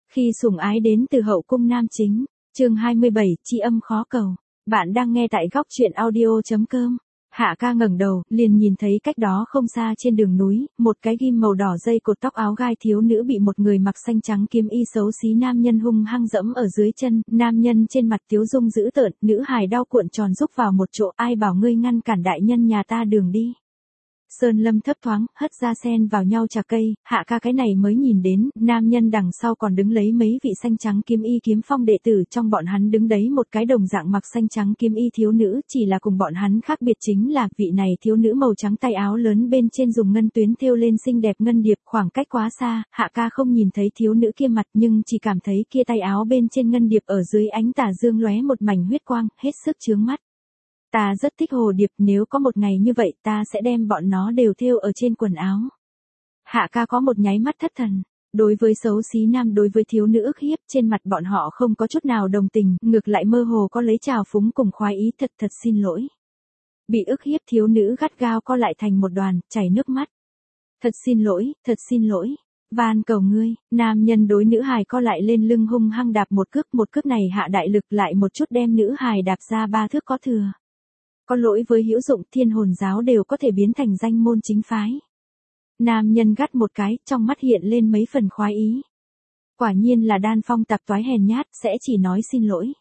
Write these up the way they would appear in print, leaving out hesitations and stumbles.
Khi sủng ái đến từ hậu cung nam chính, chương 27, tri âm khó cầu. Bạn đang nghe tại góc truyện audio.com. Hạ ca ngẩng đầu, liền nhìn thấy cách đó không xa trên đường núi, một cái ghim màu đỏ dây cột tóc áo gai thiếu nữ bị một người mặc xanh trắng kiếm y xấu xí nam nhân hung hăng dẫm ở dưới chân, nam nhân trên mặt tiếu dung dữ tợn, nữ hài đau cuộn tròn rúc vào một chỗ, ai bảo ngươi ngăn cản đại nhân nhà ta đường đi. Sơn lâm thấp thoáng, hất ra sen vào nhau trà cây, hạ ca cái này mới nhìn đến, nam nhân đằng sau còn đứng lấy mấy vị xanh trắng kiếm y kiếm phong đệ tử, trong bọn hắn đứng đấy một cái đồng dạng mặc xanh trắng kiếm y thiếu nữ, chỉ là cùng bọn hắn khác biệt chính là, vị này thiếu nữ màu trắng tay áo lớn bên trên dùng ngân tuyến thêu lên xinh đẹp ngân điệp, khoảng cách quá xa, hạ ca không nhìn thấy thiếu nữ kia mặt nhưng chỉ cảm thấy kia tay áo bên trên ngân điệp ở dưới ánh tà dương lóe một mảnh huyết quang, hết sức chướng mắt. Ta rất thích hồ điệp, nếu có một ngày như vậy ta sẽ đem bọn nó đều thêu ở trên quần áo. Hạ ca có một nháy mắt thất thần. Đối với xấu xí nam, đối với thiếu nữ ức hiếp, trên mặt bọn họ không có chút nào đồng tình, ngược lại mơ hồ có lấy trào phúng cùng khoái ý, thật xin lỗi. Bị ức hiếp thiếu nữ gắt gao co lại thành một đoàn, chảy nước mắt. Thật xin lỗi. Van cầu ngươi, nam nhân đối nữ hài co lại lên lưng hung hăng đạp một cước này hạ đại lực lại một chút đem nữ hài đạp ra 3 thước có thừa. Có lỗi với hữu dụng, Thiên Hồn giáo đều có thể biến thành danh môn chính phái. Nam nhân gắt một cái, trong mắt hiện lên mấy phần khoái ý. Quả nhiên là đan phong tạp toái hèn nhát, sẽ chỉ nói xin lỗi.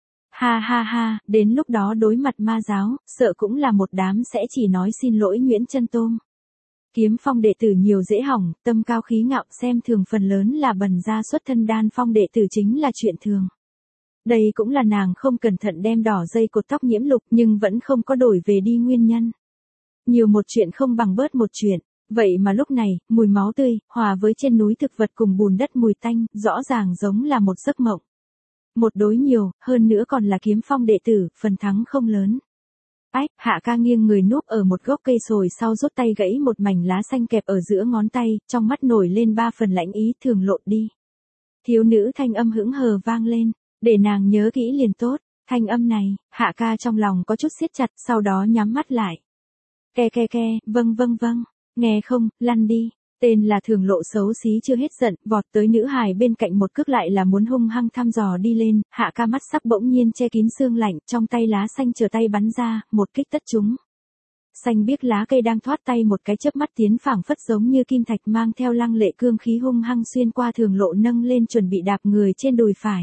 Ha, đến lúc đó đối mặt ma giáo, sợ cũng là một đám sẽ chỉ nói xin lỗi Nguyễn Chân Tôm. Kiếm phong đệ tử nhiều dễ hỏng, tâm cao khí ngạo, xem thường phần lớn là bần ra xuất thân, đan phong đệ tử chính là chuyện thường. Đây cũng là nàng không cẩn thận đem đỏ dây cột tóc nhiễm lục nhưng vẫn không có đổi về đi nguyên nhân. Nhiều một chuyện không bằng bớt một chuyện, vậy mà lúc này, mùi máu tươi, hòa với trên núi thực vật cùng bùn đất mùi tanh, rõ ràng giống là một giấc mộng. Một đối nhiều, hơn nữa còn là kiếm phong đệ tử, phần thắng không lớn. Ách, hạ ca nghiêng người núp ở một gốc cây sồi sau rút tay gãy một mảnh lá xanh kẹp ở giữa ngón tay, trong mắt nổi lên 3 phần lãnh ý, thường lộn đi. Thiếu nữ thanh âm hững hờ vang lên. Để nàng nhớ kỹ liền tốt, thanh âm này, hạ ca trong lòng có chút siết chặt, sau đó nhắm mắt lại. Ke, vâng, nghe không, lăn đi. Tên là thường lộ xấu xí chưa hết giận, vọt tới nữ hài bên cạnh một cước lại là muốn hung hăng thăm dò đi lên, hạ ca mắt sắc bỗng nhiên che kín xương lạnh, trong tay lá xanh chờ tay bắn ra, một kích tất trúng. Xanh biếc lá cây đang thoát tay một cái chớp mắt tiến phảng phất giống như kim thạch mang theo lăng lệ cương khí hung hăng xuyên qua thường lộ nâng lên chuẩn bị đạp người trên đùi phải.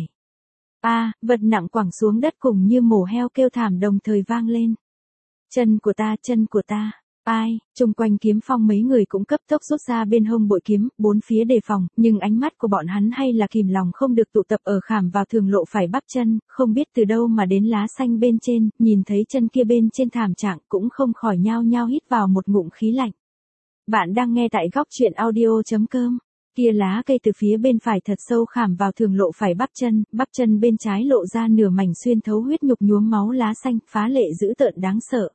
Vật nặng quẳng xuống đất cùng như mổ heo kêu thảm đồng thời vang lên. Chân của ta, ai, chung quanh kiếm phong mấy người cũng cấp tốc rút ra bên hông bội kiếm, bốn phía đề phòng, nhưng ánh mắt của bọn hắn hay là kìm lòng không được tụ tập ở khảm vào thường lộ phải bắp chân, không biết từ đâu mà đến lá xanh bên trên, nhìn thấy chân kia bên trên thảm trạng cũng không khỏi nhao nhao hít vào một ngụm khí lạnh. Bạn đang nghe tại góc truyện audio.com. Kia lá cây từ phía bên phải thật sâu khảm vào thường lộ phải bắp chân bên trái lộ ra nửa mảnh xuyên thấu huyết nhục nhuốm máu lá xanh, phá lệ dữ tợn đáng sợ.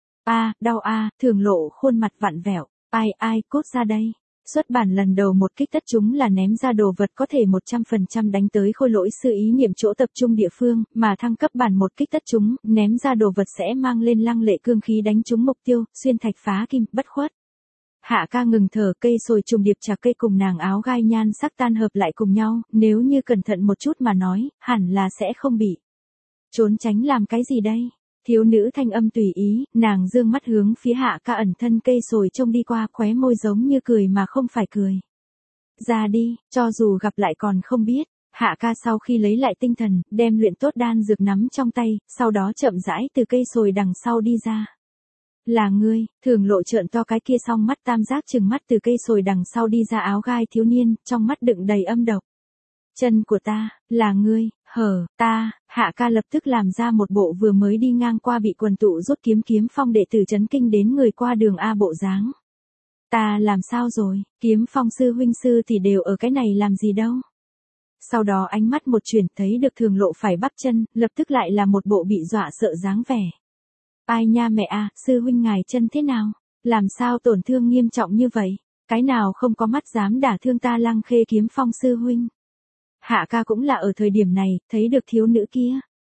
Đau thường lộ khuôn mặt vặn vẹo, ai, cút ra đây. Xuất bản lần đầu một kích tất chúng là ném ra đồ vật có thể 100% đánh tới khôi lỗi sư ý niệm chỗ tập trung địa phương, mà thăng cấp bản một kích tất chúng, ném ra đồ vật sẽ mang lên lăng lệ cương khí đánh trúng mục tiêu, xuyên thạch phá kim, bất khuất. Hạ ca ngừng thở, cây sồi trùng điệp trà cây cùng nàng áo gai nhan sắc tan hợp lại cùng nhau, nếu như cẩn thận một chút mà nói, hẳn là sẽ không bị trốn tránh làm cái gì đây. Thiếu nữ thanh âm tùy ý, nàng dương mắt hướng phía hạ ca ẩn thân cây sồi trông đi qua, khóe môi giống như cười mà không phải cười. Ra đi, cho dù gặp lại còn không biết. Hạ ca sau khi lấy lại tinh thần, đem luyện tốt đan dược nắm trong tay, sau đó chậm rãi từ cây sồi đằng sau đi ra. Là ngươi, thường lộ trợn to cái kia song mắt tam giác trừng mắt từ cây sồi đằng sau đi ra áo gai thiếu niên, trong mắt đựng đầy âm độc. Chân của ta, là ngươi, ta, hạ ca lập tức làm ra một bộ vừa mới đi ngang qua bị quần tụ rút kiếm phong đệ tử chấn kinh đến người qua đường bộ dáng. Ta làm sao rồi, kiếm phong sư huynh sư thì đều ở cái này làm gì đâu. Sau đó ánh mắt một chuyển thấy được thường lộ phải bắp chân, lập tức lại là một bộ bị dọa sợ dáng vẻ. Ai nha mẹ sư huynh ngài chân thế nào? Làm sao tổn thương nghiêm trọng như vậy? Cái nào không có mắt dám đả thương ta Lăng Khê kiếm phong sư huynh? Hạ ca cũng là ở thời điểm này, thấy được thiếu nữ kia.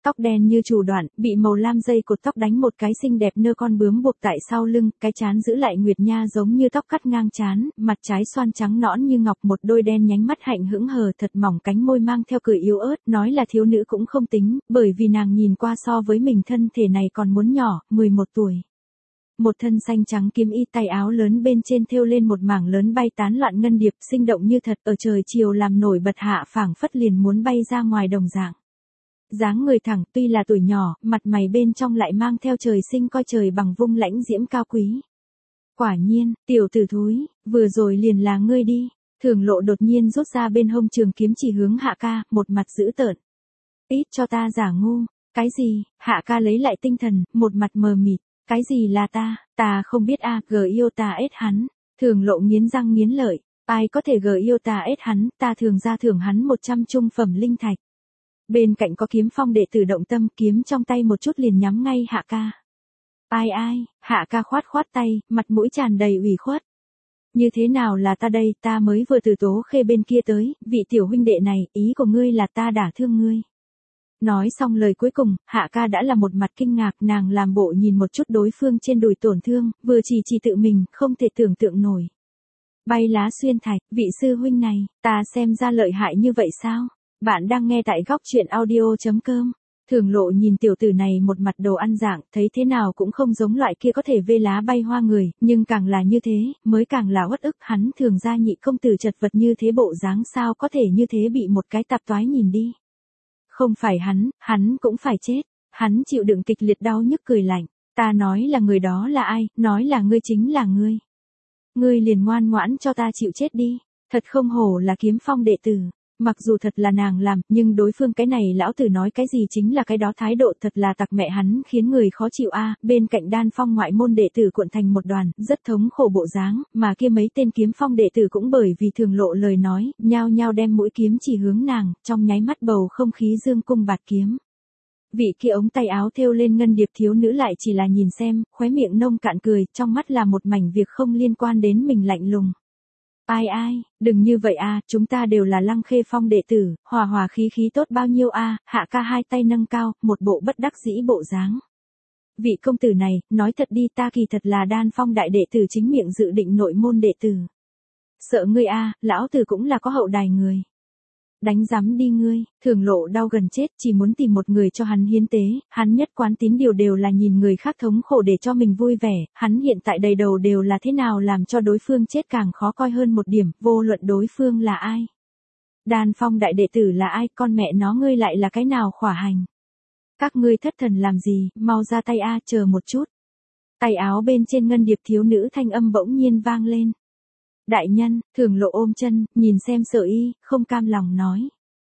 tóc đen như chù đoạn, bị màu lam dây cột tóc đánh một cái xinh đẹp nơ con bướm buộc tại sau lưng, cái trán giữ lại nguyệt nha giống như tóc cắt ngang trán, mặt trái xoan trắng nõn như ngọc, một đôi đen nhánh mắt hạnh hững hờ thật mỏng, cánh môi mang theo cười yếu ớt, nói là thiếu nữ cũng không tính, bởi vì nàng nhìn qua so với mình thân thể này còn muốn nhỏ, 11 tuổi. Một thân xanh trắng kiếm y, tay áo lớn bên trên thêu lên một mảng lớn bay tán loạn ngân điệp, sinh động như thật, ở trời chiều làm nổi bật hạ phảng phất liền muốn bay ra ngoài đồng dạng. Dáng người thẳng, tuy là tuổi nhỏ, mặt mày bên trong lại mang theo trời sinh coi trời bằng vung lãnh diễm cao quý. Quả nhiên, tiểu tử thúi, vừa rồi liền là ngươi đi. Thường Lộ đột nhiên rút ra bên hông trường kiếm chỉ hướng Hạ ca, một mặt dữ tợn. Ít cho ta giả ngu. Cái gì? Hạ ca lấy lại tinh thần, một mặt mờ mịt. Cái gì là ta không biết a, gờ yêu ta ết hắn. Thường Lộ nghiến răng nghiến lợi, ai có thể gờ yêu ta ết hắn, ta thường ra thưởng hắn 100 trung phẩm linh thạch. Bên cạnh có Kiếm Phong đệ tử động tâm, kiếm trong tay một chút liền nhắm ngay Hạ ca. Ai, Hạ ca khoát khoát tay, mặt mũi tràn đầy ủy khuất. Như thế nào là ta đây, ta mới vừa từ Tố Khê bên kia tới, vị tiểu huynh đệ này, ý của ngươi là ta đả thương ngươi. Nói xong lời cuối cùng, Hạ ca đã là một mặt kinh ngạc, nàng làm bộ nhìn một chút đối phương trên đùi tổn thương, vừa chỉ tự mình, không thể tưởng tượng nổi. Bay lá xuyên thạch, vị sư huynh này, ta xem ra lợi hại như vậy sao? Bạn đang nghe tại góc truyện audio.com. Thường Lộ nhìn tiểu tử này một mặt đồ ăn dạng, thấy thế nào cũng không giống loại kia có thể vê lá bay hoa người, nhưng càng là như thế, mới càng là uất ức, hắn thường ra nhị công tử chật vật như thế bộ dáng sao có thể như thế bị một cái tạp toái nhìn đi. Không phải hắn cũng phải chết, hắn chịu đựng kịch liệt đau nhức cười lạnh, ta nói là người đó là ai, nói là ngươi chính là ngươi. Ngươi liền ngoan ngoãn cho ta chịu chết đi, thật không hổ là Kiếm Phong đệ tử. Mặc dù thật là nàng làm, nhưng đối phương cái này lão tử nói cái gì chính là cái đó, thái độ thật là tặc mẹ hắn, khiến người khó chịu a. Bên cạnh Đan Phong ngoại môn đệ tử cuộn thành một đoàn, rất thống khổ bộ dáng, mà kia mấy tên Kiếm Phong đệ tử cũng bởi vì Thường Lộ lời nói, nhao nhao đem mũi kiếm chỉ hướng nàng, trong nháy mắt bầu không khí dương cung bạt kiếm. Vị kia ống tay áo thêu lên ngân điệp thiếu nữ lại chỉ là nhìn xem, khóe miệng nông cạn cười, trong mắt là một mảnh việc không liên quan đến mình lạnh lùng. Ai, đừng như vậy a, chúng ta đều là Lăng Khê Phong đệ tử, hòa hòa khí khí tốt bao nhiêu a. Hạ ca hai tay nâng cao, một bộ bất đắc dĩ bộ dáng. Vị công tử này, nói thật đi, ta kỳ thật là Đan Phong đại đệ tử chính miệng dự định nội môn đệ tử. Sợ ngươi a, lão tử cũng là có hậu đài người. Đánh rắm đi ngươi, Thường Lộ đau gần chết, chỉ muốn tìm một người cho hắn hiến tế, hắn nhất quán tín điều đều là nhìn người khác thống khổ để cho mình vui vẻ, hắn hiện tại đầy đầu đều là thế nào làm cho đối phương chết càng khó coi hơn một điểm, vô luận đối phương là ai. Đan Phong đại đệ tử là ai, con mẹ nó ngươi lại là cái nào khỏa hành. Các ngươi thất thần làm gì, mau ra tay a, chờ một chút. Tay áo bên trên ngân điệp thiếu nữ thanh âm bỗng nhiên vang lên. Đại nhân, Thường Lộ ôm chân, nhìn xem Sở Y, không cam lòng nói.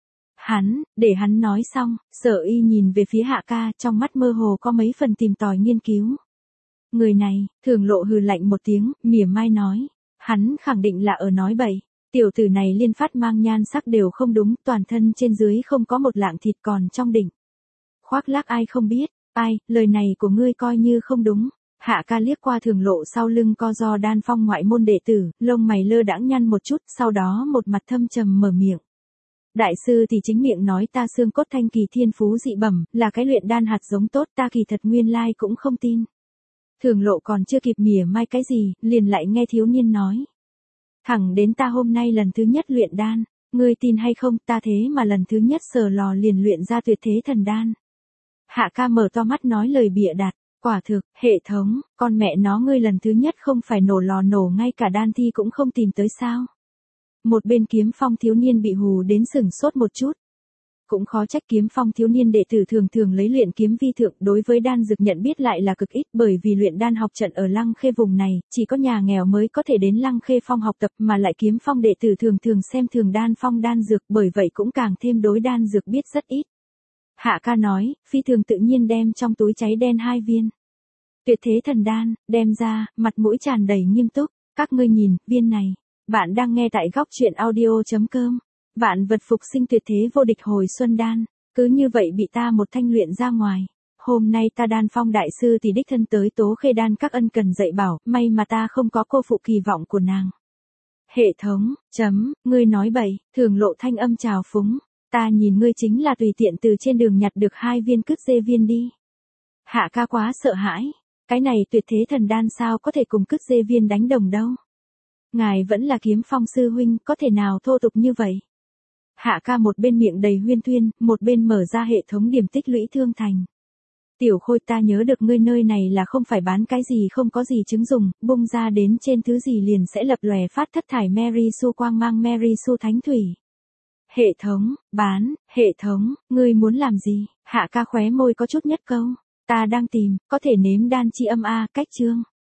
Để hắn nói xong, Sở Y nhìn về phía Hạ ca, trong mắt mơ hồ có mấy phần tìm tòi nghiên cứu. Người này, Thường Lộ hừ lạnh một tiếng, mỉa mai nói. Hắn khẳng định là ở nói bậy. Tiểu tử này liên phát mang nhan sắc đều không đúng, toàn thân trên dưới không có một lạng thịt còn trong đỉnh. Khoác lác ai không biết, lời này của ngươi coi như không đúng. Hạ ca liếc qua Thường Lộ sau lưng co do Đan Phong ngoại môn đệ tử, lông mày lơ đãng nhăn một chút, sau đó một mặt thâm trầm mở miệng. Đại sư thì chính miệng nói ta xương cốt thanh kỳ thiên phú dị bẩm, là cái luyện đan hạt giống tốt, ta kỳ thật nguyên lai cũng không tin. Thường Lộ còn chưa kịp mỉa mai cái gì, liền lại nghe thiếu niên nói. Thẳng đến ta hôm nay lần thứ nhất luyện đan, ngươi tin hay không, ta thế mà lần thứ nhất sờ lò liền luyện ra tuyệt thế thần đan. Hạ ca mở to mắt nói lời bịa đặt. Quả thực, hệ thống, con mẹ nó ngươi lần thứ nhất không phải nổ lò nổ ngay cả đan thi cũng không tìm tới sao. Một bên Kiếm Phong thiếu niên bị hù đến sửng sốt một chút. Cũng khó trách Kiếm Phong thiếu niên đệ tử thường lấy luyện kiếm vi thượng, đối với đan dược nhận biết lại là cực ít, bởi vì luyện đan học trận ở Lăng Khê vùng này, chỉ có nhà nghèo mới có thể đến Lăng Khê Phong học tập, mà lại Kiếm Phong đệ tử thường xem thường Đan Phong đan dược, bởi vậy cũng càng thêm đối đan dược biết rất ít. Hạ ca nói, phi thường tự nhiên đem trong túi cháy đen 2 viên. Tuyệt thế thần đan, đem ra, mặt mũi tràn đầy nghiêm túc, các ngươi nhìn, viên này. Bạn đang nghe tại góc truyện audio.com. Vạn vật phục sinh tuyệt thế vô địch hồi xuân đan, cứ như vậy bị ta một thanh luyện ra ngoài. Hôm nay ta Đan Phong đại sư thì đích thân tới Tố Khê đan các ân cần dạy bảo, may mà ta không có cô phụ kỳ vọng của nàng. Hệ thống, ngươi nói bậy, Thường Lộ thanh âm trào phúng. Ta nhìn ngươi chính là tùy tiện từ trên đường nhặt được 2 viên cứt dê viên đi. Hạ ca quá sợ hãi. Cái này tuyệt thế thần đan sao có thể cùng cứt dê viên đánh đồng đâu. Ngài vẫn là Kiếm Phong sư huynh, có thể nào thô tục như vậy? Hạ ca một bên miệng đầy huyên thuyên, một bên mở ra hệ thống điểm tích lũy thương thành. Tiểu Khôi, ta nhớ được ngươi nơi này là không phải bán cái gì không có gì chứng dùng, bung ra đến trên thứ gì liền sẽ lập lòe phát thất thải Mary Su quang mang Mary Su thánh thủy. Hệ thống, bán, hệ thống, ngươi muốn làm gì? Hạ ca khóe môi có chút nhất câu. Ta đang tìm, có thể nếm đan chi âm a, cách chương.